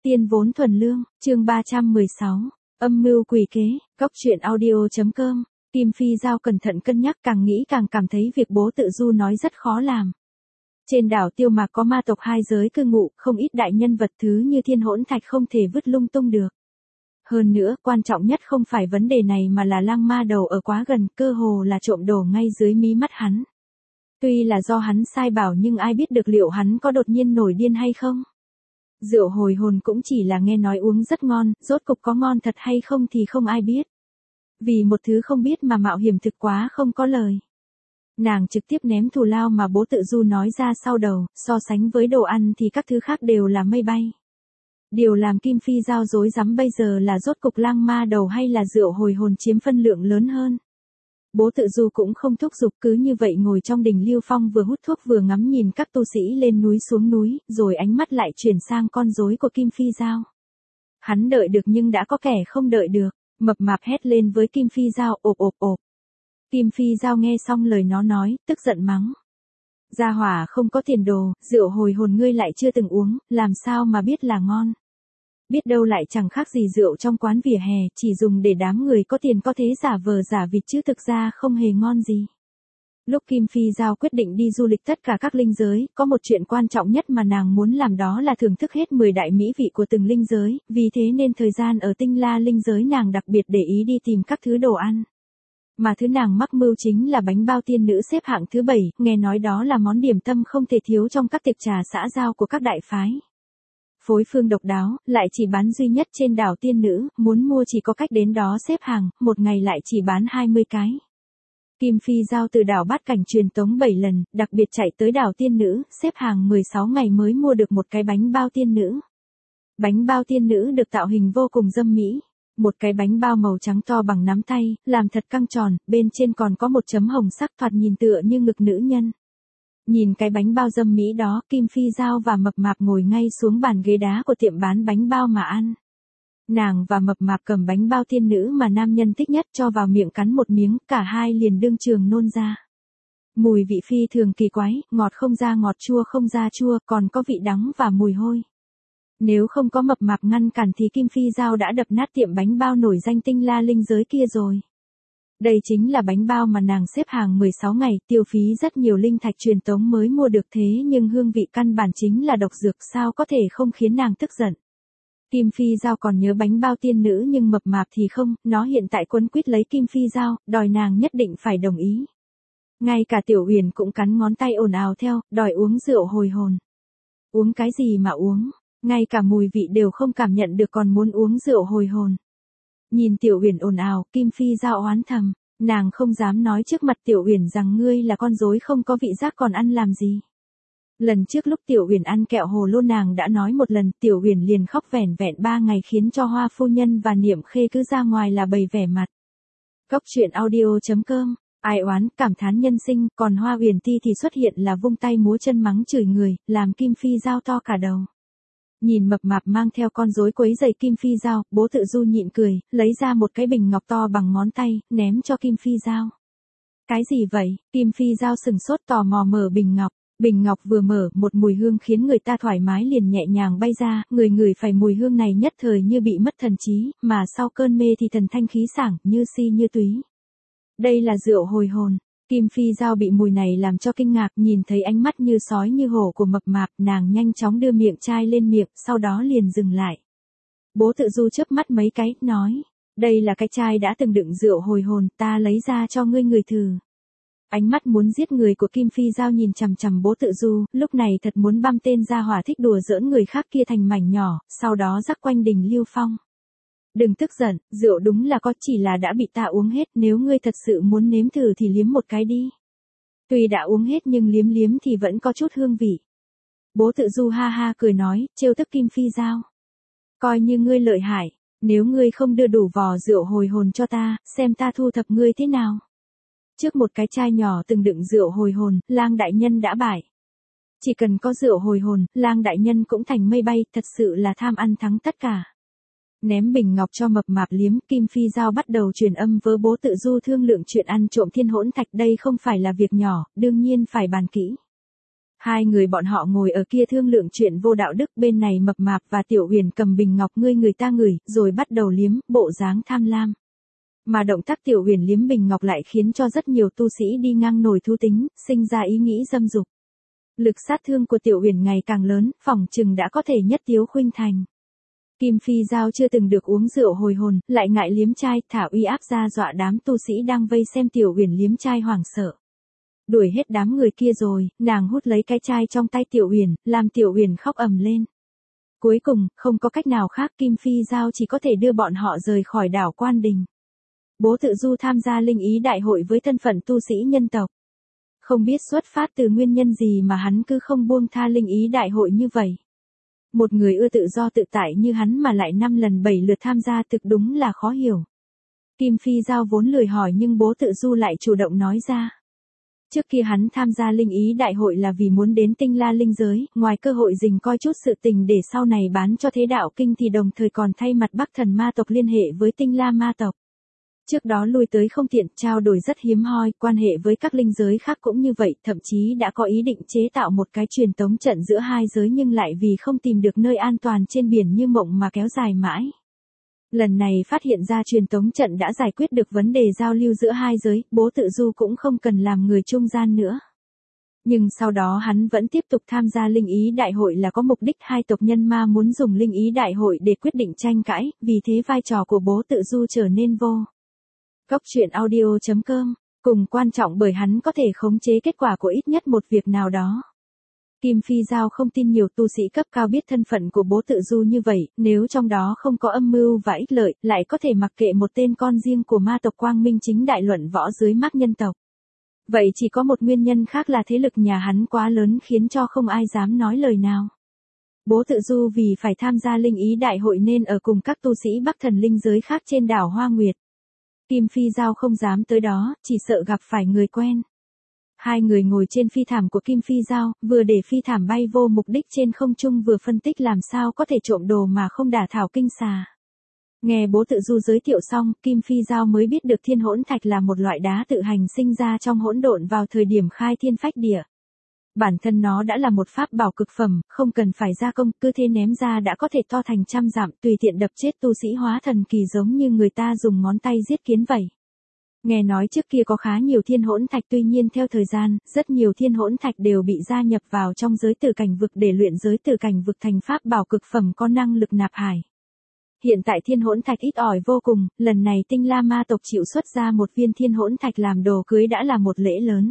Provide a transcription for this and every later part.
Tiên vốn thuần lương, chương 316, âm mưu quỷ kế, góc truyện audio.com. Kim Phi Giao cẩn thận cân nhắc, càng nghĩ càng cảm thấy việc bố tự du nói rất khó làm. Trên đảo Tiêu Mạc có ma tộc hai giới cư ngụ, không ít đại nhân vật thứ như thiên hỗn thạch không thể vứt lung tung được. Hơn nữa, quan trọng nhất không phải vấn đề này mà là lang ma đầu ở quá gần, cơ hồ là trộm đồ ngay dưới mí mắt hắn. Tuy là do hắn sai bảo nhưng ai biết được liệu hắn có đột nhiên nổi điên hay không? Rượu hồi hồn cũng chỉ là nghe nói uống rất ngon, rốt cục có ngon thật hay không thì không ai biết. Vì một thứ không biết mà mạo hiểm thực quá không có lời. Nàng trực tiếp ném thù lao mà bố tự du nói ra sau đầu, so sánh với đồ ăn thì các thứ khác đều là mây bay. Điều làm Kim Phi Giao rối rắm bây giờ là rốt cục lang ma đầu hay là rượu hồi hồn chiếm phân lượng lớn hơn. Bố tự du cũng không thúc giục, cứ như vậy ngồi trong đình Lưu Phong vừa hút thuốc vừa ngắm nhìn các tu sĩ lên núi xuống núi, rồi ánh mắt lại chuyển sang con rối của Kim Phi Giao. Hắn đợi được nhưng đã có kẻ không đợi được, mập mạp hét lên với Kim Phi Giao, ộp ộp ộp. Kim Phi Giao nghe xong lời nó nói, tức giận mắng. Gia hỏa không có tiền đồ, rượu hồi hồn ngươi lại chưa từng uống, làm sao mà biết là ngon. Biết đâu lại chẳng khác gì rượu trong quán vỉa hè, chỉ dùng để đám người có tiền có thế giả vờ giả vịt chứ thực ra không hề ngon gì. Lúc Kim Phi Giao quyết định đi du lịch tất cả các linh giới, có một chuyện quan trọng nhất mà nàng muốn làm đó là thưởng thức hết 10 đại mỹ vị của từng linh giới, vì thế nên thời gian ở Tinh La linh giới nàng đặc biệt để ý đi tìm các thứ đồ ăn. Mà thứ nàng mắc mưu chính là bánh bao tiên nữ xếp hạng thứ 7, nghe nói đó là món điểm tâm không thể thiếu trong các tiệc trà xã giao của các đại phái. Phối phương độc đáo, lại chỉ bán duy nhất trên đảo tiên nữ, muốn mua chỉ có cách đến đó xếp hàng, một ngày lại chỉ bán 20 cái. Kim Phi Giao từ đảo Bát Cảnh truyền tống 7 lần, đặc biệt chạy tới đảo tiên nữ, xếp hàng 16 ngày mới mua được một cái bánh bao tiên nữ. Bánh bao tiên nữ được tạo hình vô cùng dâm mỹ. Một cái bánh bao màu trắng to bằng nắm tay, làm thật căng tròn, bên trên còn có một chấm hồng sắc thoạt nhìn tựa như ngực nữ nhân. Nhìn cái bánh bao dâm mỹ đó, Kim Phi Giao và mập mạp ngồi ngay xuống bàn ghế đá của tiệm bán bánh bao mà ăn. Nàng và mập mạp cầm bánh bao tiên nữ mà nam nhân thích nhất cho vào miệng cắn một miếng, cả hai liền đương trường nôn ra. Mùi vị phi thường kỳ quái, ngọt không ra ngọt, chua không ra chua, còn có vị đắng và mùi hôi. Nếu không có mập mạp ngăn cản thì Kim Phi Giao đã đập nát tiệm bánh bao nổi danh Tinh La linh giới kia rồi. Đây chính là bánh bao mà nàng xếp hàng 16 ngày, tiêu phí rất nhiều linh thạch truyền tống mới mua được, thế nhưng hương vị căn bản chính là độc dược, sao có thể không khiến nàng tức giận. Kim Phi Giao còn nhớ bánh bao tiên nữ nhưng mập mạp thì không, nó hiện tại quấn quýt lấy Kim Phi Giao, đòi nàng nhất định phải đồng ý. Ngay cả Tiểu Uyển cũng cắn ngón tay ồn ào theo, đòi uống rượu hồi hồn. Uống cái gì mà uống, ngay cả mùi vị đều không cảm nhận được còn muốn uống rượu hồi hồn. Nhìn Tiểu Uyển ồn ào, Kim Phi Giao oán thầm, nàng không dám nói trước mặt Tiểu Uyển rằng ngươi là con rối không có vị giác còn ăn làm gì. Lần trước lúc Tiểu Uyển ăn kẹo hồ lô nàng đã nói một lần, Tiểu Uyển liền khóc vẻn vẹn 3 ngày khiến cho Hoa phu nhân và Niệm Khê cứ ra ngoài là bày vẻ mặt. Góc truyện audio.com. Ai oán, cảm thán nhân sinh, còn Hoa Uyển Ti thì xuất hiện là vung tay múa chân mắng chửi người, làm Kim Phi Giao to cả đầu. Nhìn mập mạp mang theo con rối quấy giày Kim Phi Giao, bố tự du nhịn cười, lấy ra một cái bình ngọc to bằng ngón tay, ném cho Kim Phi Giao. Cái gì vậy? Kim Phi Giao sừng sốt tò mò mở bình ngọc. Bình ngọc vừa mở, một mùi hương khiến người ta thoải mái liền nhẹ nhàng bay ra, người ngửi phải mùi hương này nhất thời như bị mất thần trí, mà sau cơn mê thì thần thanh khí sảng, như si như túy. Đây là rượu hồi hồn. Kim Phi Giao bị mùi này làm cho kinh ngạc, nhìn thấy ánh mắt như sói như hổ của mập mạp, nàng nhanh chóng đưa miệng chai lên miệng, sau đó liền dừng lại. Bố tự du chớp mắt mấy cái, nói, đây là cái chai đã từng đựng rượu hồi hồn, ta lấy ra cho ngươi ngửi thử. Ánh mắt muốn giết người của Kim Phi Giao nhìn chằm chằm bố tự du, lúc này thật muốn băm tên gia hỏa thích đùa giỡn người khác kia thành mảnh nhỏ, sau đó rắc quanh đình Lưu Phong. Đừng tức giận, rượu đúng là có, chỉ là đã bị ta uống hết, nếu ngươi thật sự muốn nếm thử thì liếm một cái đi. Tuy đã uống hết nhưng liếm liếm thì vẫn có chút hương vị. Bố tự du ha ha cười nói, trêu tức Kim Phi Giao. Coi như ngươi lợi hại, nếu ngươi không đưa đủ vò rượu hồi hồn cho ta, xem ta thu thập ngươi thế nào. Trước một cái chai nhỏ từng đựng rượu hồi hồn, Lang đại nhân đã bại. Chỉ cần có rượu hồi hồn, Lang đại nhân cũng thành mây bay, thật sự là tham ăn thắng tất cả. Ném bình ngọc cho mập mạp liếm, Kim Phi Giao bắt đầu truyền âm với bố tự du thương lượng chuyện ăn trộm thiên hỗn thạch, đây không phải là việc nhỏ, đương nhiên phải bàn kỹ. Hai người bọn họ ngồi ở kia thương lượng chuyện vô đạo đức, bên này Mập Mạp và Tiểu Huyền cầm bình ngọc ngươi người ta ngửi, rồi bắt đầu liếm, bộ dáng tham lam. Mà động tác Tiểu Huyền liếm bình ngọc lại khiến cho rất nhiều tu sĩ đi ngang nổi thú tính, sinh ra ý nghĩ dâm dục. Lực sát thương của Tiểu Huyền ngày càng lớn, phỏng chừng đã có thể nhất tiếu khuynh thành. Kim Phi Giao chưa từng được uống rượu hồi hồn, lại ngại liếm trai, thả uy áp ra dọa đám tu sĩ đang vây xem Tiểu Huyền liếm trai hoảng sợ. Đuổi hết đám người kia rồi, nàng hút lấy cái chai trong tay Tiểu Huyền, làm Tiểu Huyền khóc ầm lên. Cuối cùng, không có cách nào khác, Kim Phi Giao chỉ có thể đưa bọn họ rời khỏi đảo Quan Đình. Bố Tự Du tham gia linh ý đại hội với thân phận tu sĩ nhân tộc. Không biết xuất phát từ nguyên nhân gì mà hắn cứ không buông tha linh ý đại hội như vậy. Một người ưa tự do tự tại như hắn mà lại 5 lần 7 lượt tham gia thực đúng là khó hiểu. Kim Phi Giao vốn lười hỏi nhưng Bố Tự Du lại chủ động nói ra. Trước kia hắn tham gia linh ý đại hội là vì muốn đến Tinh La linh giới, ngoài cơ hội rình coi chút sự tình để sau này bán cho thế đạo kinh thì đồng thời còn thay mặt Bắc Thần ma tộc liên hệ với Tinh La ma tộc. Trước đó lui tới không tiện, trao đổi rất hiếm hoi, quan hệ với các linh giới khác cũng như vậy, thậm chí đã có ý định chế tạo một cái truyền tống trận giữa hai giới nhưng lại vì không tìm được nơi an toàn trên biển như mộng mà kéo dài mãi. Lần này phát hiện ra truyền tống trận đã giải quyết được vấn đề giao lưu giữa hai giới, Bố Tự Du cũng không cần làm người trung gian nữa. Nhưng sau đó hắn vẫn tiếp tục tham gia linh ý đại hội là có mục đích hai tộc nhân ma muốn dùng linh ý đại hội để quyết định tranh cãi, vì thế vai trò của Bố Tự Du trở nên vô. Góc truyện audio.com, cùng quan trọng bởi hắn có thể khống chế kết quả của ít nhất một việc nào đó. Kim Phi Giao không tin nhiều tu sĩ cấp cao biết thân phận của Bố Tự Du như vậy, nếu trong đó không có âm mưu và ích lợi, lại có thể mặc kệ một tên con riêng của ma tộc Quang Minh chính đại luận võ dưới mắt nhân tộc. Vậy chỉ có một nguyên nhân khác là thế lực nhà hắn quá lớn khiến cho không ai dám nói lời nào. Bố Tự Du vì phải tham gia linh ý đại hội nên ở cùng các tu sĩ Bắc Thần linh giới khác trên đảo Hoa Nguyệt. Kim Phi Giao không dám tới đó, chỉ sợ gặp phải người quen. Hai người ngồi trên phi thảm của Kim Phi Giao, vừa để phi thảm bay vô mục đích trên không trung vừa phân tích làm sao có thể trộm đồ mà không đả thảo kinh xà. Nghe Bố Tự Du giới thiệu xong, Kim Phi Giao mới biết được thiên hỗn thạch là một loại đá tự hành sinh ra trong hỗn độn vào thời điểm khai thiên phách địa. Bản thân nó đã là một pháp bảo cực phẩm, không cần phải gia công, cứ thế ném ra đã có thể to thành trăm dặm, tùy tiện đập chết tu sĩ hóa thần kỳ giống như người ta dùng ngón tay giết kiến vậy. Nghe nói trước kia có khá nhiều thiên hỗn thạch, tuy nhiên theo thời gian, rất nhiều thiên hỗn thạch đều bị gia nhập vào trong giới tử cảnh vực để luyện giới tử cảnh vực thành pháp bảo cực phẩm có năng lực nạp hải. Hiện tại thiên hỗn thạch ít ỏi vô cùng, lần này Tinh La ma tộc chịu xuất ra một viên thiên hỗn thạch làm đồ cưới đã là một lễ lớn.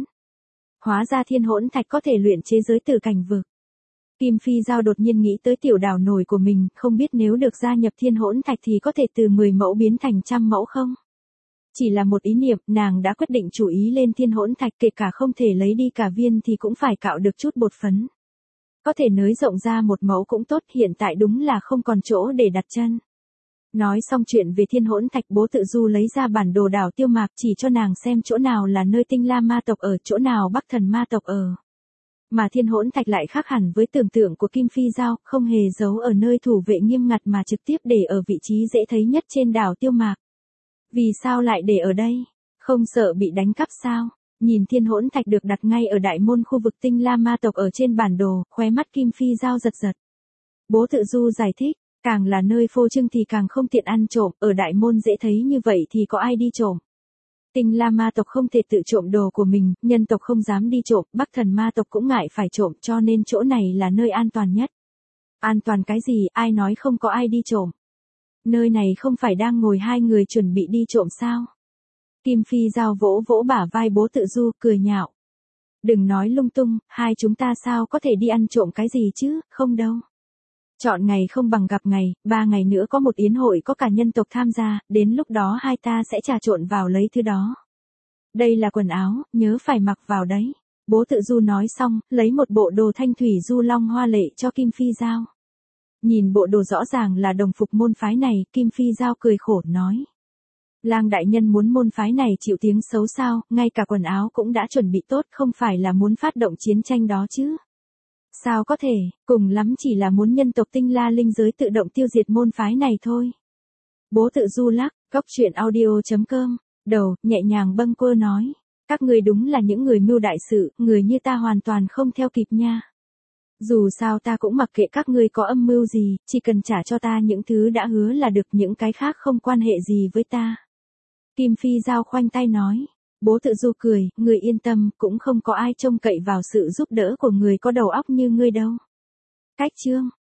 Hóa ra thiên hỗn thạch có thể luyện chế giới tử cảnh vực. Kim Phi Giao đột nhiên nghĩ tới tiểu đảo nổi của mình, không biết nếu được gia nhập thiên hỗn thạch thì có thể từ 10 mẫu biến thành 100 mẫu không? Chỉ là một ý niệm, nàng đã quyết định chú ý lên thiên hỗn thạch, kể cả không thể lấy đi cả viên thì cũng phải cạo được chút bột phấn. Có thể nới rộng ra 1 mẫu cũng tốt, hiện tại đúng là không còn chỗ để đặt chân. Nói xong chuyện về thiên hỗn thạch, Bố Tự Du lấy ra bản đồ đảo Tiêu Mạc chỉ cho nàng xem chỗ nào là nơi Tinh La ma tộc ở, chỗ nào Bắc Thần ma tộc ở. Mà thiên hỗn thạch lại khác hẳn với tưởng tượng của Kim Phi Giao, không hề giấu ở nơi thủ vệ nghiêm ngặt mà trực tiếp để ở vị trí dễ thấy nhất trên đảo Tiêu Mạc. Vì sao lại để ở đây? Không sợ bị đánh cắp sao? Nhìn thiên hỗn thạch được đặt ngay ở đại môn khu vực Tinh La ma tộc ở trên bản đồ, khóe mắt Kim Phi Giao giật giật. Bố Tự Du giải thích, càng là nơi phô trương thì càng không tiện ăn trộm, ở đại môn dễ thấy như vậy thì có ai đi trộm. Tinh La ma tộc không thể tự trộm đồ của mình, nhân tộc không dám đi trộm, Bắc Thần ma tộc cũng ngại phải trộm, cho nên chỗ này là nơi an toàn nhất. An toàn cái gì, ai nói không có ai đi trộm? Nơi này không phải đang ngồi hai người chuẩn bị đi trộm sao? Kim Phi Giao vỗ vỗ bả vai Bố Tự Du, cười nhạo. Đừng nói lung tung, hai chúng ta sao có thể đi ăn trộm cái gì chứ, không đâu. Chọn ngày không bằng gặp ngày, 3 ngày nữa có một yến hội có cả nhân tộc tham gia, đến lúc đó hai ta sẽ trà trộn vào lấy thứ đó. Đây là quần áo, nhớ phải mặc vào đấy. Bố Tự Du nói xong, lấy một bộ đồ thanh thủy du long hoa lệ cho Kim Phi Giao. Nhìn bộ đồ rõ ràng là đồng phục môn phái này, Kim Phi Giao cười khổ nói. Lang đại nhân muốn môn phái này chịu tiếng xấu sao, ngay cả quần áo cũng đã chuẩn bị tốt, không phải là muốn phát động chiến tranh đó chứ. Sao có thể, cùng lắm chỉ là muốn nhân tộc Tinh La linh giới tự động tiêu diệt môn phái này thôi. Bố Tự Du lắc, góc truyện audio.com, đầu, nhẹ nhàng bâng quơ nói. Các ngươi đúng là những người mưu đại sự, người như ta hoàn toàn không theo kịp nha. Dù sao ta cũng mặc kệ các ngươi có âm mưu gì, chỉ cần trả cho ta những thứ đã hứa là được, những cái khác không quan hệ gì với ta. Kim Phi Giao khoanh tay nói. Bố Tự Du cười, người yên tâm, cũng không có ai trông cậy vào sự giúp đỡ của người có đầu óc như ngươi đâu. Cách chương